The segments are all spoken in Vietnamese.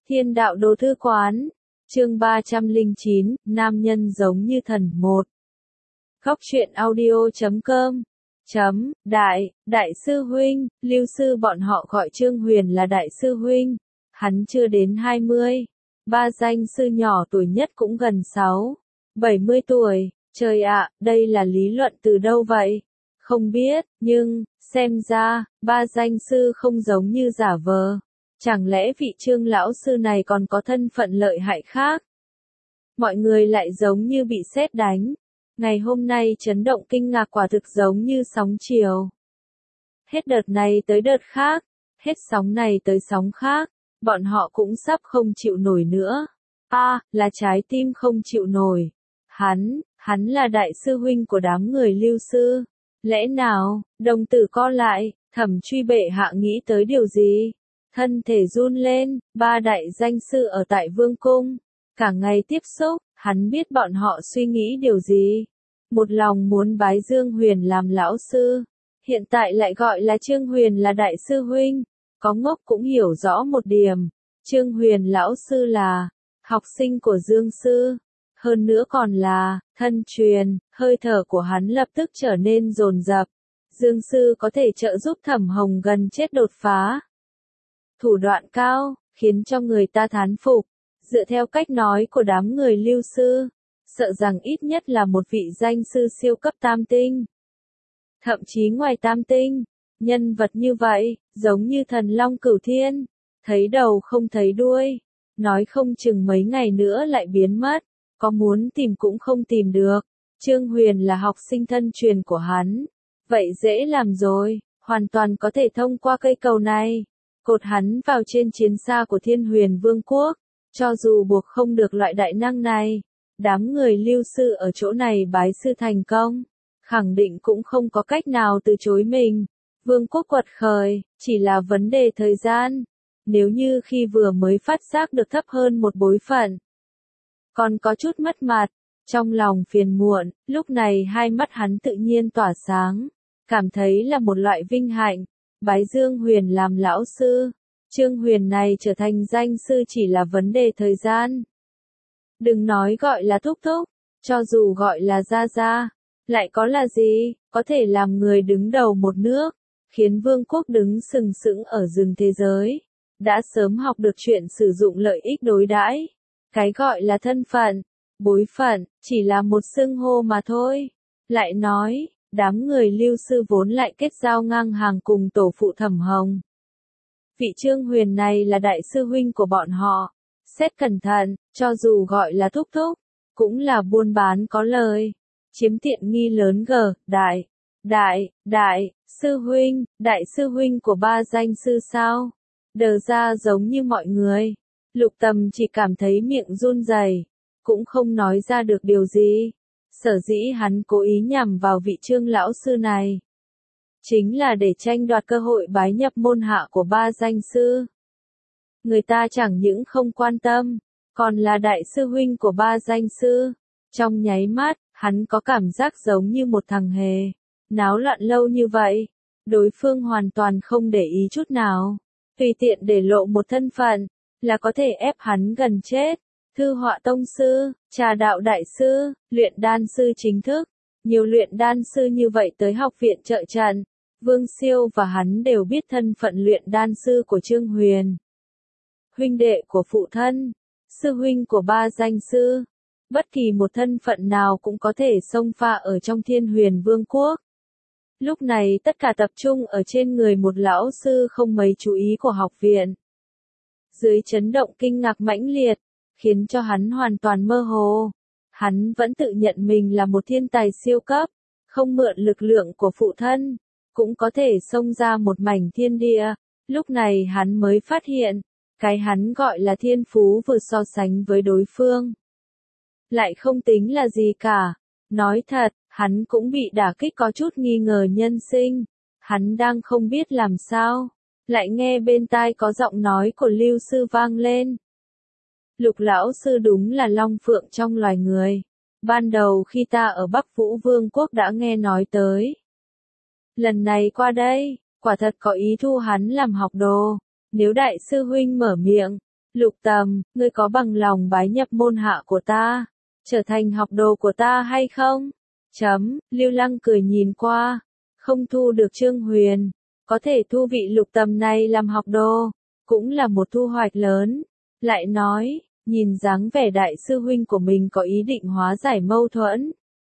Thiên đạo đồ thư quán, chương 309, nam nhân giống như thần 1. Góc truyện audio.com Đại sư huynh, Lưu sư bọn họ gọi Trương Huyền là đại sư huynh. Hắn chưa đến 20. Ba danh sư nhỏ tuổi nhất cũng gần 70 tuổi. Trời ạ, đây là lý luận từ đâu vậy? Không biết, nhưng, xem ra, ba danh sư không giống như giả vờ. Chẳng lẽ vị Trương lão sư này còn có thân phận lợi hại khác? Mọi người lại giống như bị sét đánh. Ngày hôm nay chấn động kinh ngạc quả thực giống như sóng chiều. Hết đợt này tới đợt khác, hết sóng này tới sóng khác, bọn họ cũng sắp không chịu nổi nữa. Là trái tim không chịu nổi. Hắn là đại sư huynh của đám người Lưu sư. Lẽ nào, đồng tử co lại, Thẩm Truy bệ hạ nghĩ tới điều gì? Thân thể run lên, ba đại danh sư ở tại vương cung. Cả ngày tiếp xúc, hắn biết bọn họ suy nghĩ điều gì. Một lòng muốn bái Dương Huyền làm lão sư. Hiện tại lại gọi là Trương Huyền là đại sư huynh. Có ngốc cũng hiểu rõ một điểm. Trương Huyền lão sư là học sinh của Dương sư. Hơn nữa còn là thân truyền. Hơi thở của hắn lập tức trở nên dồn dập. Dương sư có thể trợ giúp Thẩm Hồng gần chết đột phá. Thủ đoạn cao, khiến cho người ta thán phục. Dựa theo cách nói của đám người Lưu sư, sợ rằng ít nhất là một vị danh sư siêu cấp tam tinh. Thậm chí ngoài tam tinh, nhân vật như vậy, giống như thần long cửu thiên, thấy đầu không thấy đuôi, nói không chừng mấy ngày nữa lại biến mất, có muốn tìm cũng không tìm được. Trương Huyền là học sinh thân truyền của hắn, vậy dễ làm rồi, hoàn toàn có thể thông qua cây cầu này, cột hắn vào trên chiến xa của Thiên Huyền Vương quốc. Cho dù buộc không được loại đại năng này, đám người Lưu sư ở chỗ này bái sư thành công, khẳng định cũng không có cách nào từ chối mình. Vương quốc quật khởi, chỉ là vấn đề thời gian. Nếu như khi vừa mới phát giác được thấp hơn một bối phận, còn có chút mất mặt, trong lòng phiền muộn, lúc này hai mắt hắn tự nhiên tỏa sáng, cảm thấy là một loại vinh hạnh, bái Dương Huyền làm lão sư. Trương Huyền này trở thành danh sư chỉ là vấn đề thời gian. Đừng nói gọi là thúc thúc, cho dù gọi là gia gia, lại có là gì, có thể làm người đứng đầu một nước, khiến vương quốc đứng sừng sững ở rừng thế giới. Đã sớm học được chuyện sử dụng lợi ích đối đãi. Cái gọi là thân phận, bối phận, chỉ là một xưng hô mà thôi. Lại nói, đám người Lưu sư vốn lại kết giao ngang hàng cùng tổ phụ Thẩm Hồng. Vị Trương Huyền này là đại sư huynh của bọn họ. Xét cẩn thận, cho dù gọi là thúc thúc, cũng là buôn bán có lời. Chiếm tiện nghi lớn đại sư huynh của ba danh sư sao? Đờ ra giống như mọi người. Lục Tầm chỉ cảm thấy miệng run rẩy, cũng không nói ra được điều gì. Sở dĩ hắn cố ý nhằm vào vị Trương lão sư này, chính là để tranh đoạt cơ hội bái nhập môn hạ của ba danh sư. Người ta chẳng những không quan tâm, còn là đại sư huynh của ba danh sư. Trong nháy mắt, hắn có cảm giác giống như một thằng hề. Náo loạn lâu như vậy, đối phương hoàn toàn không để ý chút nào. Tùy tiện để lộ một thân phận, là có thể ép hắn gần chết. Thư họa tông sư, trà đạo đại sư, luyện đan sư chính thức. Nhiều luyện đan sư như vậy tới học viện trợ trận. Vương Siêu và hắn đều biết thân phận luyện đan sư của Trương Huyền. Huynh đệ của phụ thân, sư huynh của ba danh sư. Bất kỳ một thân phận nào cũng có thể xông pha ở trong Thiên Huyền Vương quốc. Lúc này tất cả tập trung ở trên người một lão sư không mấy chú ý của học viện. Dưới chấn động kinh ngạc mãnh liệt, khiến cho hắn hoàn toàn mơ hồ. Hắn vẫn tự nhận mình là một thiên tài siêu cấp, không mượn lực lượng của phụ thân, cũng có thể xông ra một mảnh thiên địa. Lúc này hắn mới phát hiện, cái hắn gọi là thiên phú vừa so sánh với đối phương, lại không tính là gì cả. Nói thật, hắn cũng bị đả kích có chút nghi ngờ nhân sinh. Hắn đang không biết làm sao, lại nghe bên tai có giọng nói của Lưu sư vang lên. Lục lão sư đúng là long phượng trong loài người. Ban đầu khi ta ở Bắc Vũ Vương quốc đã nghe nói tới. Lần này qua đây, quả thật có ý thu hắn làm học đồ. Nếu đại sư huynh mở miệng, Lục Tầm, ngươi có bằng lòng bái nhập môn hạ của ta, trở thành học đồ của ta hay không? Lưu Lăng cười nhìn qua, không thu được Trương Huyền, có thể thu vị Lục Tầm này làm học đồ, cũng là một thu hoạch lớn. Lại nói, nhìn dáng vẻ đại sư huynh của mình có ý định hóa giải mâu thuẫn.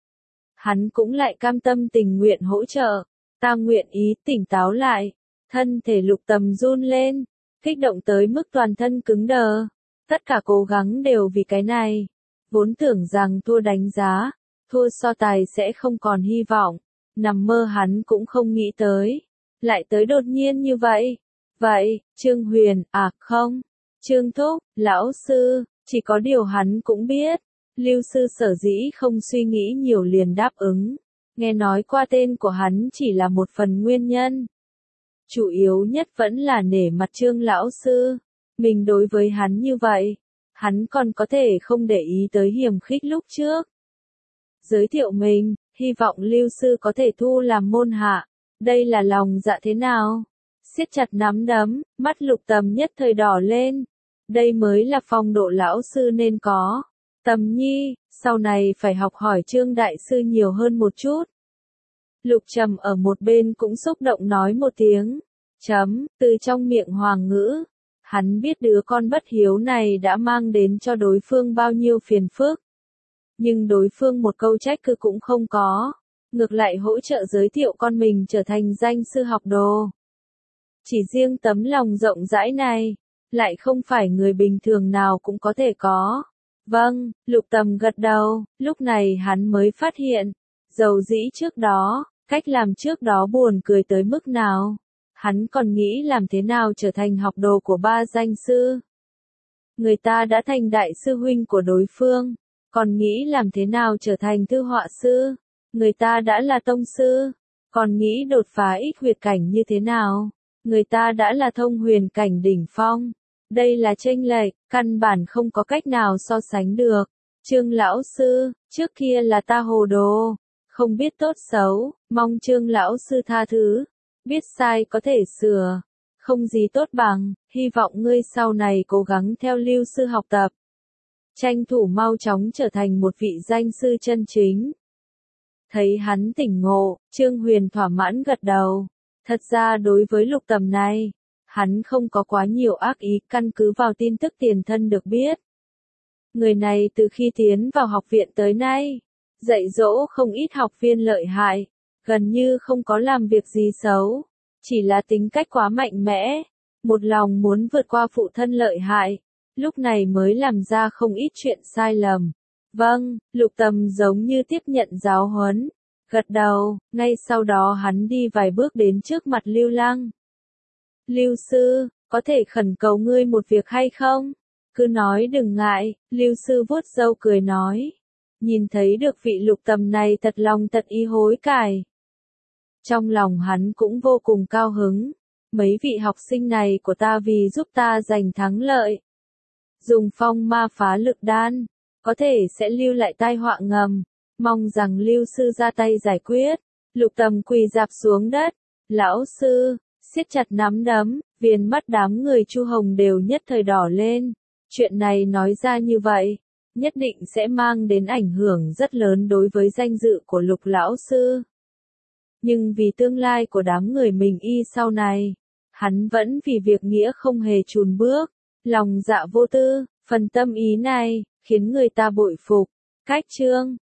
Hắn cũng lại cam tâm tình nguyện hỗ trợ, ta nguyện ý. Tỉnh táo lại, thân thể Lục Tầm run lên, kích động tới mức toàn thân cứng đờ. Tất cả cố gắng đều vì cái này, vốn tưởng rằng thua đánh giá, thua so tài sẽ không còn hy vọng, nằm mơ hắn cũng không nghĩ tới, lại tới đột nhiên như vậy. Vậy, Trương Huyền, không, Trương Thúc, lão sư, chỉ có điều hắn cũng biết, Lưu sư sở dĩ không suy nghĩ nhiều liền đáp ứng, nghe nói qua tên của hắn chỉ là một phần nguyên nhân. Chủ yếu nhất vẫn là nể mặt Trương lão sư, mình đối với hắn như vậy, hắn còn có thể không để ý tới hiềm khích lúc trước. Giới thiệu mình, hy vọng Lưu sư có thể thu làm môn hạ, đây là lòng dạ thế nào? Siết chặt nắm đấm, mắt Lục Tầm nhất thời đỏ lên. Đây mới là phong độ lão sư nên có. Tầm nhi, sau này phải học hỏi Trương đại sư nhiều hơn một chút. Lục Trầm ở một bên cũng xúc động nói một tiếng. Từ trong miệng Hoàng Ngữ. Hắn biết đứa con bất hiếu này đã mang đến cho đối phương bao nhiêu phiền phức. Nhưng đối phương một câu trách cứ cũng không có. Ngược lại hỗ trợ giới thiệu con mình trở thành danh sư học đồ. Chỉ riêng tấm lòng rộng rãi này, lại không phải người bình thường nào cũng có thể có. Vâng, Lục Tầm gật đầu, lúc này hắn mới phát hiện, dầu dĩ trước đó, cách làm trước đó buồn cười tới mức nào. Hắn còn nghĩ làm thế nào trở thành học đồ của ba danh sư. Người ta đã thành đại sư huynh của đối phương, còn nghĩ làm thế nào trở thành thư họa sư. Người ta đã là tông sư, còn nghĩ đột phá ích huyệt cảnh như thế nào. Người ta đã là thông huyền cảnh đỉnh phong. Đây là chênh lệch, căn bản không có cách nào so sánh được. Trương lão sư, trước kia là ta hồ đồ, không biết tốt xấu, mong Trương lão sư tha thứ. Biết sai có thể sửa, không gì tốt bằng, hy vọng ngươi sau này cố gắng theo Lưu sư học tập. Tranh thủ mau chóng trở thành một vị danh sư chân chính. Thấy hắn tỉnh ngộ, Trương Huyền thỏa mãn gật đầu. Thật ra đối với Lục Tầm này, hắn không có quá nhiều ác ý, căn cứ vào tin tức tiền thân được biết. Người này từ khi tiến vào học viện tới nay, dạy dỗ không ít học viên lợi hại, gần như không có làm việc gì xấu, chỉ là tính cách quá mạnh mẽ, một lòng muốn vượt qua phụ thân lợi hại, lúc này mới làm ra không ít chuyện sai lầm. Vâng, Lục Tầm giống như tiếp nhận giáo huấn, gật đầu, ngay sau đó hắn đi vài bước đến trước mặt Lưu Lăng. Lưu sư, có thể khẩn cầu ngươi một việc hay không? Cứ nói đừng ngại, Lưu sư vuốt râu cười nói. Nhìn thấy được vị Lục Tầm này thật lòng thật ý hối cải. Trong lòng hắn cũng vô cùng cao hứng. Mấy vị học sinh này của ta vì giúp ta giành thắng lợi. Dùng phong ma phá lực đan, có thể sẽ lưu lại tai họa ngầm. Mong rằng Lưu sư ra tay giải quyết. Lục Tầm quỳ rạp xuống đất. Lão sư, siết chặt nắm đấm, viền mắt đám người Chu Hồng đều nhất thời đỏ lên. Chuyện này nói ra như vậy, nhất định sẽ mang đến ảnh hưởng rất lớn đối với danh dự của Lục lão sư. Nhưng vì tương lai của đám người mình y sau này, hắn vẫn vì việc nghĩa không hề chùn bước, lòng dạ vô tư, phần tâm ý này, khiến người ta bội phục. Cách chương